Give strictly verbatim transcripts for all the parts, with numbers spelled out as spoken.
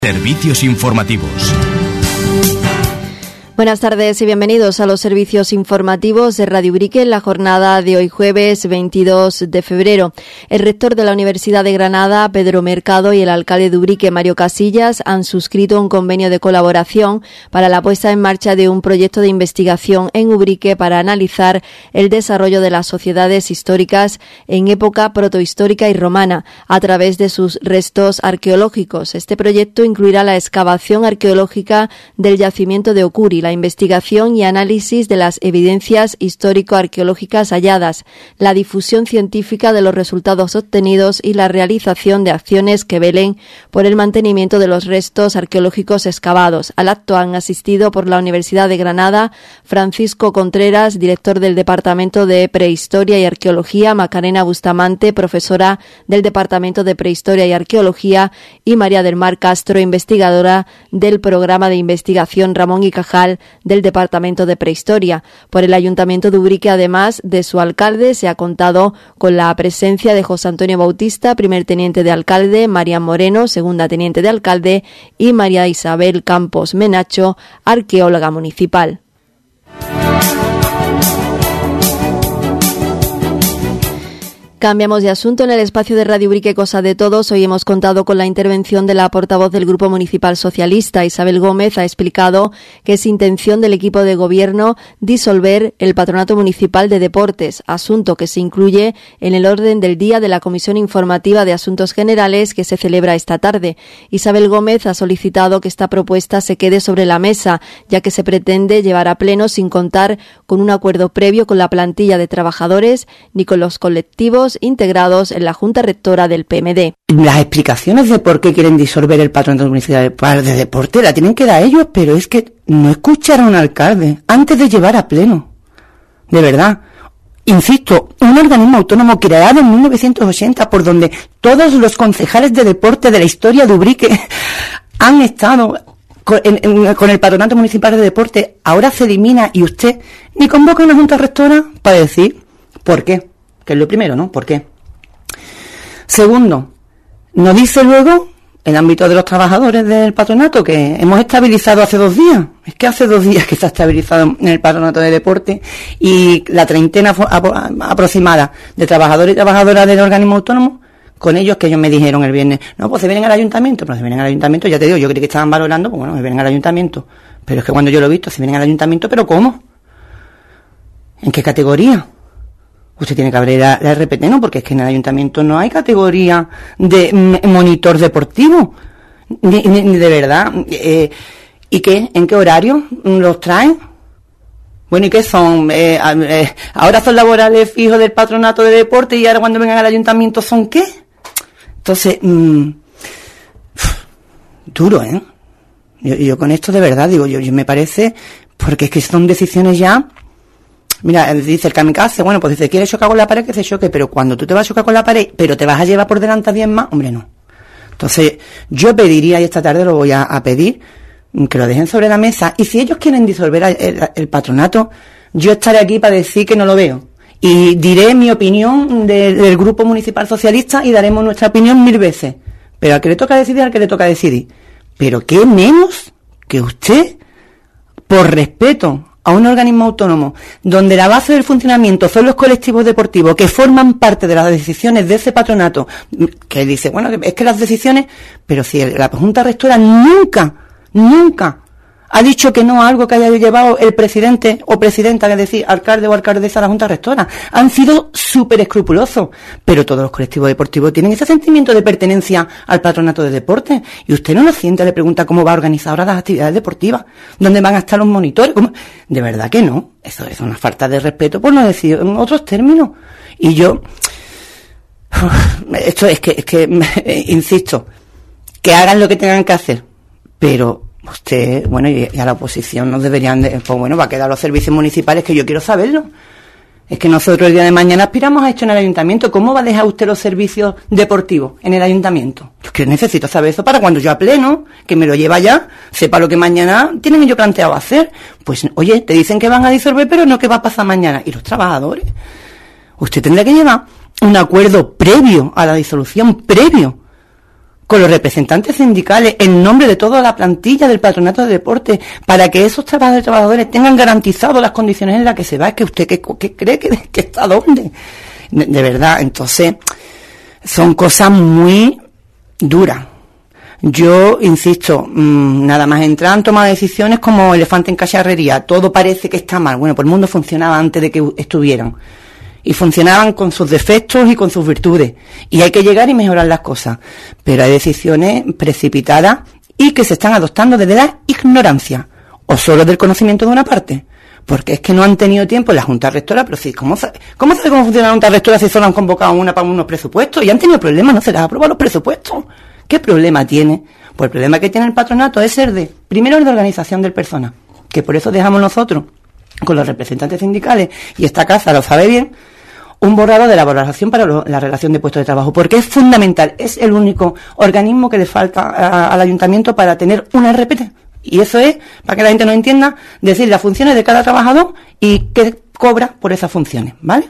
Servicios informativos. Buenas tardes y bienvenidos a los servicios informativos de Radio Ubrique en la jornada de hoy jueves veintidós de febrero. El rector de la Universidad de Granada, Pedro Mercado, y el alcalde de Ubrique, Mario Casillas, han suscrito un convenio de colaboración para la puesta en marcha de un proyecto de investigación en Ubrique para analizar el desarrollo de las sociedades históricas en época protohistórica y romana a través de sus restos arqueológicos. Este proyecto incluirá la excavación arqueológica del yacimiento de Ocuri, la investigación y análisis de las evidencias histórico-arqueológicas halladas, la difusión científica de los resultados obtenidos y la realización de acciones que velen por el mantenimiento de los restos arqueológicos excavados. Al acto han asistido por la Universidad de Granada Francisco Contreras, director del Departamento de Prehistoria y Arqueología, Macarena Bustamante, profesora del Departamento de Prehistoria y Arqueología, y María del Mar Castro, investigadora del Programa de Investigación Ramón y Cajal del Departamento de Prehistoria. Por el Ayuntamiento de Ubrique, además de su alcalde, se ha contado con la presencia de José Antonio Bautista, primer teniente de alcalde, María Moreno, segunda teniente de alcalde, y María Isabel Campos Menacho, arqueóloga municipal. Cambiamos de asunto. En el espacio de Radio Ubrique Cosa de Todos, hoy hemos contado con la intervención de la portavoz del Grupo Municipal Socialista. Isabel Gómez ha explicado que es intención del equipo de gobierno disolver el Patronato Municipal de Deportes, asunto que se incluye en el orden del día de la Comisión Informativa de Asuntos Generales que se celebra esta tarde. Isabel Gómez ha solicitado que esta propuesta se quede sobre la mesa, ya que se pretende llevar a pleno sin contar con un acuerdo previo con la plantilla de trabajadores ni con los colectivos integrados en la Junta Rectora del P M D. Las explicaciones de por qué quieren disolver el Patronato Municipal de Deporte la tienen que dar ellos, pero es que no escucharon al alcalde antes de llevar a pleno. De verdad. Insisto, un organismo autónomo creado en mil novecientos ochenta por donde todos los concejales de deporte de la historia de Ubrique han estado con, en, en, con el Patronato Municipal de Deporte. Ahora se elimina y usted ni convoca una Junta Rectora para decir por qué. Que es lo primero, ¿no? ¿Por qué? Segundo, nos dice luego el ámbito de los trabajadores del patronato que hemos estabilizado hace dos días. Es que hace dos días que está estabilizado en el Patronato de Deporte y la treintena aproximada de trabajadores y trabajadoras del organismo autónomo, con ellos que ellos me dijeron el viernes, no, pues se vienen al ayuntamiento, pero se vienen al ayuntamiento, ya te digo, yo creí que estaban valorando, pues bueno, se vienen al ayuntamiento. Pero es que cuando yo lo he visto, se vienen al ayuntamiento, ¿pero cómo? ¿En qué categoría? Usted tiene que abrir la, la R P T, ¿no? Porque es que en el ayuntamiento no hay categoría de m- monitor deportivo. Ni, ni, ni de verdad. Eh, ¿Y qué? ¿En qué horario los traen? Bueno, ¿y qué son? Eh, eh, ahora son laborales fijos del Patronato de Deporte y ahora cuando vengan al ayuntamiento ¿son qué? Entonces, mmm, duro, ¿eh? Yo, yo con esto de verdad digo, yo, yo me parece, porque es que son decisiones ya. Mira, dice el kamikaze, bueno, pues dice, ¿quieres chocar con la pared? Que se choque, pero cuando tú te vas a chocar con la pared, pero te vas a llevar por delante a diez más, hombre, no. Entonces, yo pediría, y esta tarde lo voy a, a pedir, que lo dejen sobre la mesa, y si ellos quieren disolver el, el, el patronato, yo estaré aquí para decir que no lo veo. Y diré mi opinión de, del Grupo Municipal Socialista y daremos nuestra opinión mil veces. Pero al que le toca decidir, al que le toca decidir. Pero qué menos que usted, por respeto a un organismo autónomo, donde la base del funcionamiento son los colectivos deportivos que forman parte de las decisiones de ese patronato, que dice, bueno, es que las decisiones, pero si la Junta Rectora nunca, nunca ha dicho que no a algo que haya llevado el presidente o presidenta, es decir, alcalde o alcaldesa a la Junta Rectora, han sido súper escrupulosos, pero todos los colectivos deportivos tienen ese sentimiento de pertenencia al patronato de deporte, y usted no lo siente, le pregunta cómo va a organizar ahora las actividades deportivas, dónde van a estar los monitores, ¿cómo? De verdad que no, eso es una falta de respeto, por no decir en otros términos, y yo, esto es que, es que, insisto, que hagan lo que tengan que hacer, pero usted, bueno, y a la oposición nos deberían de, pues bueno, va a quedar los servicios municipales, que yo quiero saberlo. Es que nosotros el día de mañana aspiramos a esto en el ayuntamiento. ¿Cómo va a dejar usted los servicios deportivos en el ayuntamiento? Es que necesito saber eso para cuando yo a pleno, que me lo lleva ya, sepa lo que mañana tienen ellos planteado hacer. Pues, oye, te dicen que van a disolver, pero no qué va a pasar mañana. ¿Y los trabajadores? Usted tendrá que llevar un acuerdo previo a la disolución, previo, con los representantes sindicales, en nombre de toda la plantilla del Patronato de Deporte, para que esos trabajadores y trabajadores tengan garantizado las condiciones en las que se va. Es que usted, ¿qué, qué cree que, que está dónde? De, de verdad, entonces, son cosas muy duras. Yo, insisto, mmm, nada más entrar en toma de decisiones como elefante en cacharrería. Todo parece que está mal. Bueno, pues el mundo funcionaba antes de que estuvieran. Y funcionaban con sus defectos y con sus virtudes. Y hay que llegar y mejorar las cosas. Pero hay decisiones precipitadas y que se están adoptando desde la ignorancia. O solo del conocimiento de una parte. Porque es que no han tenido tiempo en la Junta Rectora, pero sí, ¿cómo sabe, ¿cómo sabe cómo funciona la Junta Rectora si solo han convocado una para unos presupuestos? Y han tenido problemas, no se les ha aprobado los presupuestos. ¿Qué problema tiene? Pues el problema que tiene el patronato es ser de, primero, el de organización del personal, que por eso dejamos nosotros, con los representantes sindicales, y esta casa lo sabe bien, un borrador de la valoración para lo, la relación de puestos de trabajo, porque es fundamental, es el único organismo que le falta a, al ayuntamiento para tener una R P T. Y eso es, para que la gente no entienda, decir las funciones de cada trabajador y qué cobra por esas funciones, ¿vale?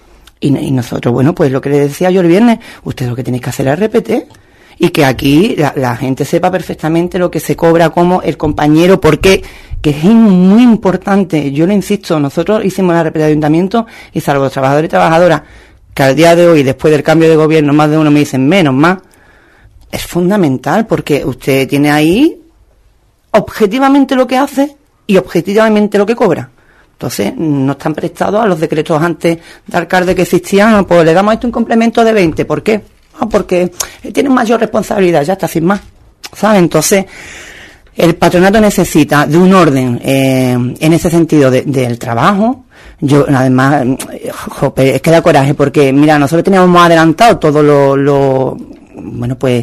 Y, y nosotros, bueno, pues lo que le decía yo el viernes, ustedes lo que tenéis que hacer es la R P T, y que aquí la, la gente sepa perfectamente lo que se cobra como el compañero, porque que es muy importante. Yo lo insisto, nosotros hicimos la R P T de ayuntamiento y salvo los trabajadores y trabajadoras que al día de hoy, después del cambio de gobierno, más de uno me dicen menos más, es fundamental porque usted tiene ahí objetivamente lo que hace y objetivamente lo que cobra. Entonces, no están prestados a los decretos antes de alcalde que existían, pues le damos a esto un complemento de veinte. ¿Por qué? Ah, porque tienen mayor responsabilidad, ya está, sin más, ¿sabes? Entonces, el patronato necesita de un orden eh, en ese sentido de, del trabajo. Yo, además, jope, es que da coraje, porque, mira, nosotros teníamos adelantado todo lo, lo bueno, pues,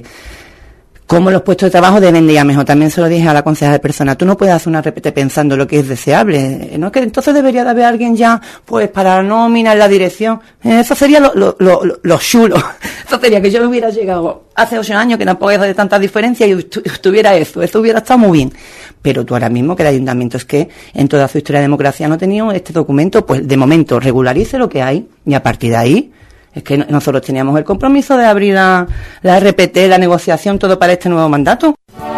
cómo los puestos de trabajo deben de ir a mejor. También se lo dije a la consejera de personal. Tú no puedes hacer una R P T pensando lo que es deseable, ¿no? Que entonces debería de haber alguien ya, pues, para la nómina en la dirección. Eso sería lo, lo, lo, lo, lo chulo. Eso sería que yo hubiera llegado hace ocho años, que tampoco es de tanta diferencia, y estuviera eso. Eso hubiera estado muy bien. Pero tú ahora mismo, que el ayuntamiento es que en toda su historia de democracia no ha tenido este documento, pues, de momento, regularice lo que hay, y a partir de ahí, es que nosotros teníamos el compromiso de abrir la, la R P T, la negociación, todo para este nuevo mandato.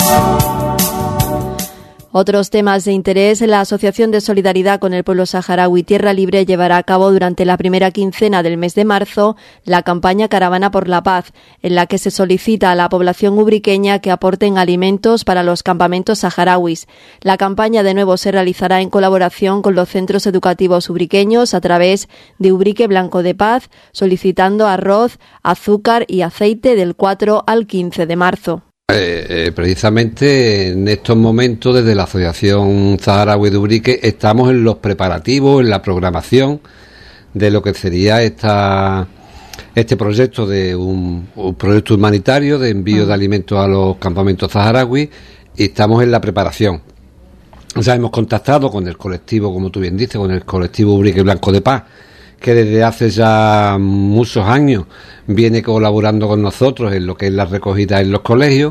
Otros temas de interés. La Asociación de Solidaridad con el Pueblo Saharaui Tierra Libre llevará a cabo durante la primera quincena del mes de marzo la campaña Caravana por la Paz, en la que se solicita a la población ubriqueña que aporten alimentos para los campamentos saharauis. La campaña de nuevo se realizará en colaboración con los centros educativos ubriqueños a través de Ubrique Blanco de Paz, solicitando arroz, azúcar y aceite del cuatro al quince de marzo. Eh, eh, precisamente en estos momentos desde la Asociación Saharaui de Ubrique estamos en los preparativos, en la programación de lo que sería esta este proyecto de un, un proyecto humanitario de envío uh-huh. de alimentos a los campamentos saharauis, y estamos en la preparación. O sea, hemos contactado con el colectivo, como tú bien dices, con el colectivo Ubrique Blanco de Paz, que desde hace ya muchos años viene colaborando con nosotros en lo que es la recogida en los colegios,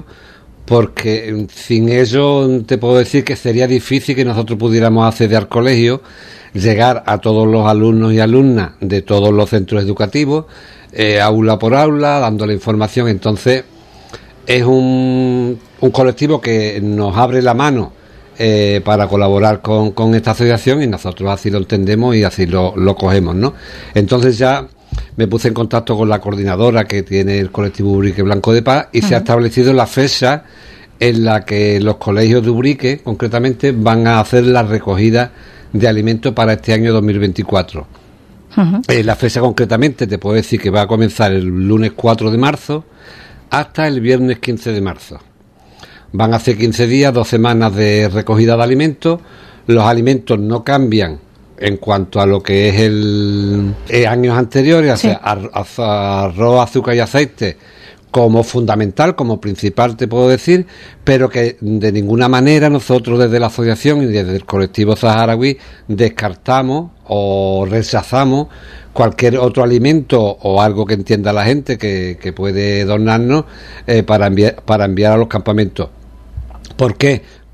porque sin ello te puedo decir que sería difícil que nosotros pudiéramos acceder al colegio, llegar a todos los alumnos y alumnas de todos los centros educativos, eh, aula por aula, dando la información. Entonces es un, un colectivo que nos abre la mano Eh, para colaborar con, con esta asociación, y nosotros así lo entendemos y así lo, lo cogemos, ¿no? Entonces ya me puse en contacto con la coordinadora que tiene el colectivo Ubrique Blanco de Paz y uh-huh. se ha establecido la fecha en la que los colegios de Ubrique concretamente van a hacer la recogida de alimentos para este año dos mil veinticuatro. Uh-huh. Eh, la fecha concretamente te puedo decir que va a comenzar el lunes cuatro de marzo hasta el viernes quince de marzo. Van a hacer quince días, dos semanas de recogida de alimentos. Los alimentos no cambian en cuanto a lo que es el eh, años anteriores, sí. O sea, arroz, azúcar y aceite como fundamental, como principal te puedo decir, pero que de ninguna manera nosotros desde la asociación y desde el colectivo saharaui descartamos o rechazamos cualquier otro alimento o algo que entienda la gente que, que puede donarnos eh, para enviar, para enviar a los campamentos. ¿Por qué?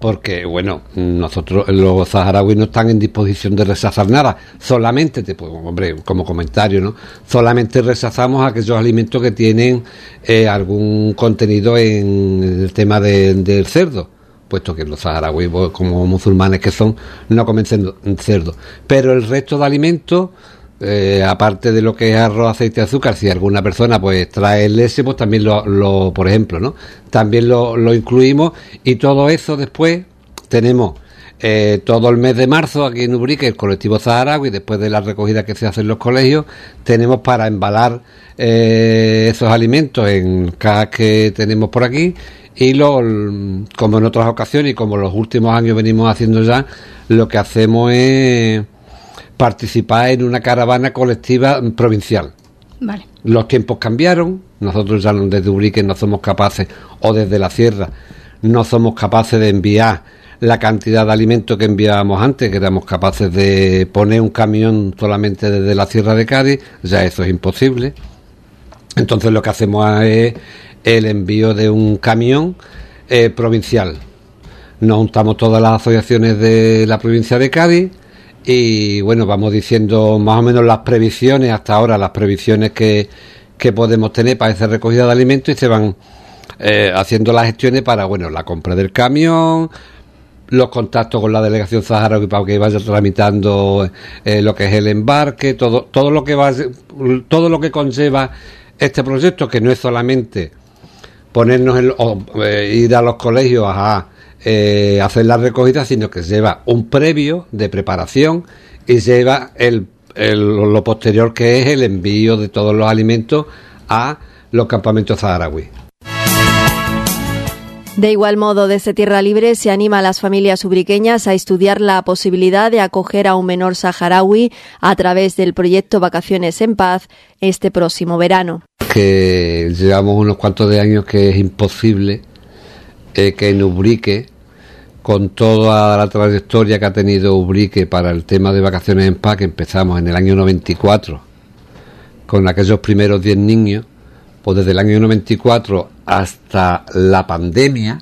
porque, bueno, nosotros los saharauis no están en disposición de rechazar nada, solamente, te puedo, hombre, como comentario, ¿no? Solamente rechazamos aquellos alimentos que tienen eh, algún contenido en el tema de, del cerdo, puesto que los saharauis, como musulmanes que son, no comen cerdo. Pero el resto de alimentos, eh, aparte de lo que es arroz, aceite y azúcar, si alguna persona pues trae leche, pues también lo, lo por ejemplo, ¿no? También lo, lo incluimos, y todo eso después tenemos eh, todo el mes de marzo aquí en Ubrique, el colectivo saharaui, después de la recogida que se hace en los colegios, tenemos para embalar eh, esos alimentos en cajas que tenemos por aquí. Y lo, como en otras ocasiones y como los últimos años venimos haciendo ya, lo que hacemos es participar en una caravana colectiva provincial. Vale. Los tiempos cambiaron, nosotros ya desde Ubrique no somos capaces, o desde la sierra, no somos capaces de enviar la cantidad de alimentos que enviábamos antes, que éramos capaces de poner un camión solamente desde la sierra de Cádiz, ya eso es imposible. Entonces lo que hacemos es el envío de un camión eh, provincial. Nos juntamos todas las asociaciones de la provincia de Cádiz y bueno, vamos diciendo más o menos las previsiones, hasta ahora las previsiones que, que podemos tener para esa recogida de alimentos, y se van eh, haciendo las gestiones para, bueno, la compra del camión, los contactos con la delegación saharaui para que vaya tramitando eh, lo que es el embarque, todo, todo lo que va, todo lo que conlleva este proyecto, que no es solamente ponernos en, o, eh, ir a los colegios a eh, hacer la recogida, sino que lleva un previo de preparación y lleva el, el, lo posterior, que es el envío de todos los alimentos a los campamentos saharauis. De igual modo, desde Tierra Libre se anima a las familias ubriqueñas a estudiar la posibilidad de acoger a un menor saharaui a través del proyecto Vacaciones en Paz este próximo verano. Que llevamos unos cuantos de años que es imposible eh, que en Ubrique, con toda la trayectoria que ha tenido Ubrique para el tema de Vacaciones en Paz, que empezamos en el año noventa y cuatro con aquellos primeros diez niños, pues desde el año noventa y cuatro hasta la pandemia,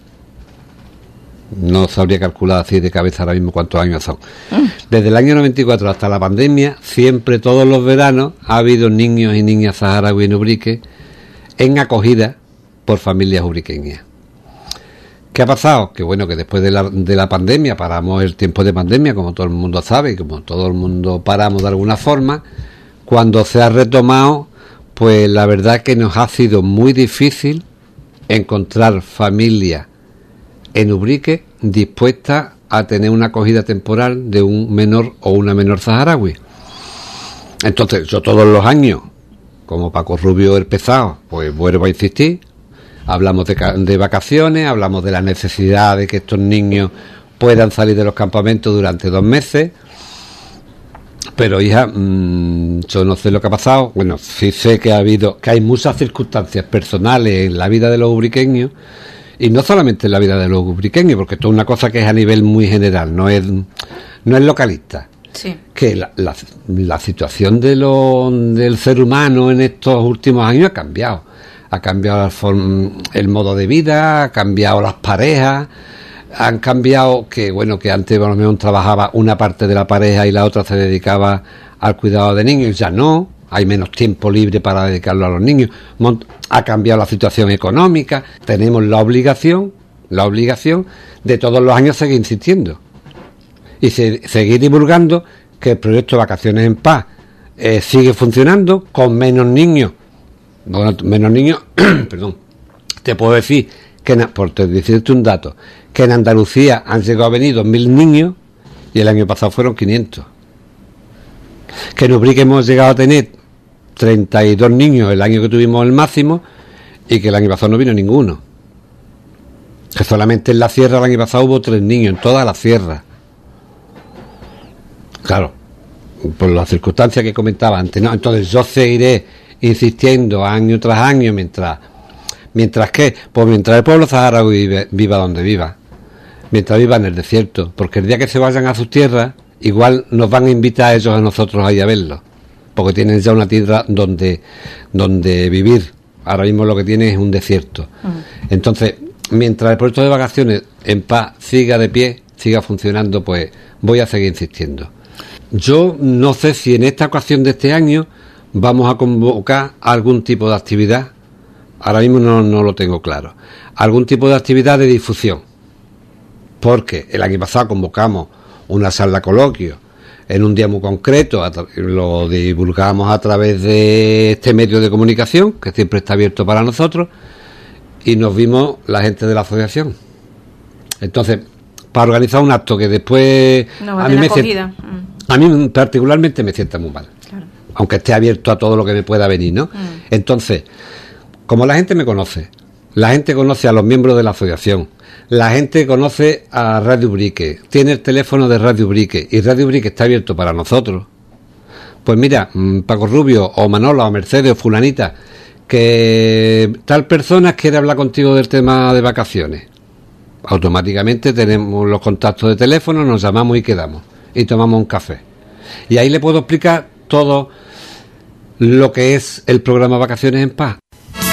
no sabría calcular así de cabeza ahora mismo cuántos años son. Desde el año noventa y cuatro hasta la pandemia, siempre todos los veranos ha habido niños y niñas saharauis en Ubrique en acogida por familias ubriqueñas. ¿Qué ha pasado? Que bueno, que después de la, de la pandemia, paramos el tiempo de pandemia, como todo el mundo sabe, y como todo el mundo paramos de alguna forma. Cuando se ha retomado, pues la verdad que nos ha sido muy difícil encontrar familias en Ubrique dispuestas a tener una acogida temporal de un menor o una menor saharaui. Entonces, yo todos los años, como Paco Rubio el Pesado, pues vuelvo a insistir, hablamos de, de vacaciones, hablamos de la necesidad de que estos niños puedan salir de los campamentos durante dos meses. Pero hija, mmm, yo no sé lo que ha pasado. Bueno, sí sé que ha habido, que hay muchas circunstancias personales en la vida de los ubriqueños, y no solamente en la vida de los ubriqueños, porque esto es una cosa que es a nivel muy general, no es, no es localista. Sí. Que la, la, la situación de lo, del ser humano en estos últimos años ha cambiado. Ha cambiado la forma, el modo de vida, ha cambiado las parejas, han cambiado, que bueno, que antes por lo menos trabajaba una parte de la pareja y la otra se dedicaba al cuidado de niños, ya no, hay menos tiempo libre para dedicarlo a los niños, ha cambiado la situación económica, tenemos la obligación, la obligación de todos los años seguir insistiendo y se, seguir divulgando que el proyecto Vacaciones en Paz eh, sigue funcionando con menos niños, bueno, menos niños, perdón, te puedo decir que, por decirte un dato, que en Andalucía han llegado a venir dos mil niños y el año pasado fueron quinientos. Que en Ubrique hemos llegado a tener treinta y dos niños el año que tuvimos el máximo, y que el año pasado no vino ninguno. Que solamente en la sierra el año pasado hubo tres niños, en toda la sierra. Claro, por las circunstancias que comentaba antes, ¿no? Entonces yo seguiré insistiendo año tras año mientras... ¿Mientras qué? Pues mientras el pueblo saharaui vive, viva donde viva, mientras viva en el desierto, porque el día que se vayan a sus tierras, igual nos van a invitar a ellos a nosotros ahí a verlos, porque tienen ya una tierra donde, donde vivir. Ahora mismo lo que tienen es un desierto. Uh-huh. Entonces, mientras el proyecto de vacaciones en paz siga de pie, siga funcionando, pues voy a seguir insistiendo. Yo no sé si en esta ocasión de este año vamos a convocar algún tipo de actividad, ahora mismo no, no lo tengo claro, algún tipo de actividad de difusión, porque el año pasado convocamos una sala coloquio en un día muy concreto, lo divulgamos a través de este medio de comunicación, que siempre está abierto para nosotros, y nos vimos la gente de la asociación. Entonces, para organizar un acto que después no, a mí me sienta, a mí particularmente me sienta muy mal, claro, aunque esté abierto a todo lo que me pueda venir, ¿no? Mm. Entonces, como la gente me conoce, la gente conoce a los miembros de la asociación, la gente conoce a Radio Ubrique, tiene el teléfono de Radio Ubrique y Radio Ubrique está abierto para nosotros, pues mira, Paco Rubio o Manolo o Mercedes o fulanita, que tal persona quiere hablar contigo del tema de vacaciones, automáticamente tenemos los contactos de teléfono, nos llamamos y quedamos y tomamos un café y ahí le puedo explicar todo lo que es el programa Vacaciones en Paz.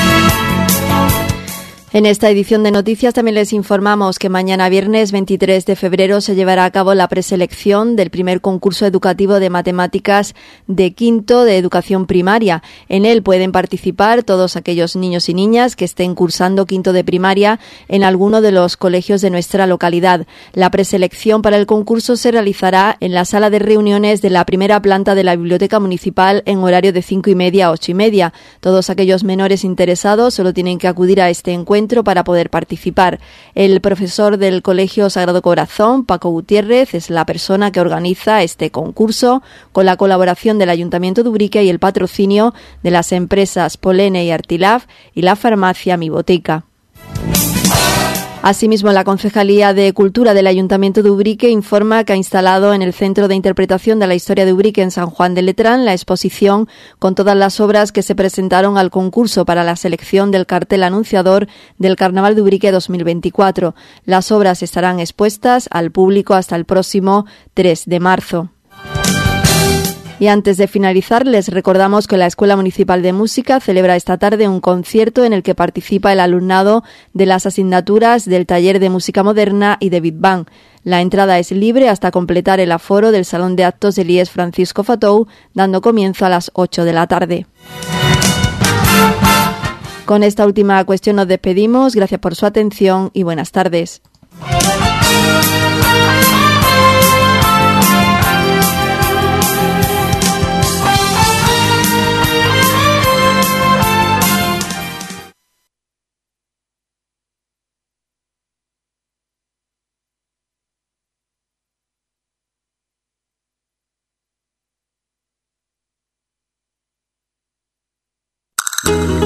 En esta edición de noticias también les informamos que mañana viernes veintitrés de febrero se llevará a cabo la preselección del primer concurso educativo de matemáticas de quinto de educación primaria. En él pueden participar todos aquellos niños y niñas que estén cursando quinto de primaria en alguno de los colegios de nuestra localidad. La preselección para el concurso se realizará en la sala de reuniones de la primera planta de la Biblioteca Municipal en horario de cinco y media a ocho y media. Todos aquellos menores interesados solo tienen que acudir a este encuentro para poder participar. El profesor del Colegio Sagrado Corazón, Paco Gutiérrez, es la persona que organiza este concurso con la colaboración del Ayuntamiento de Ubrique y el patrocinio de las empresas Polene y Artilaf y la farmacia Mi Botica. Asimismo, la Concejalía de Cultura del Ayuntamiento de Ubrique informa que ha instalado en el Centro de Interpretación de la Historia de Ubrique en San Juan de Letrán la exposición con todas las obras que se presentaron al concurso para la selección del cartel anunciador del Carnaval de Ubrique dos mil veinticuatro. Las obras estarán expuestas al público hasta el próximo tres de marzo. Y antes de finalizar, les recordamos que la Escuela Municipal de Música celebra esta tarde un concierto en el que participa el alumnado de las asignaturas del Taller de Música Moderna y de Big Bang. La entrada es libre hasta completar el aforo del Salón de Actos del I E S Francisco Fatou, dando comienzo a las ocho de la tarde. Con esta última cuestión nos despedimos. Gracias por su atención y buenas tardes. Thank you.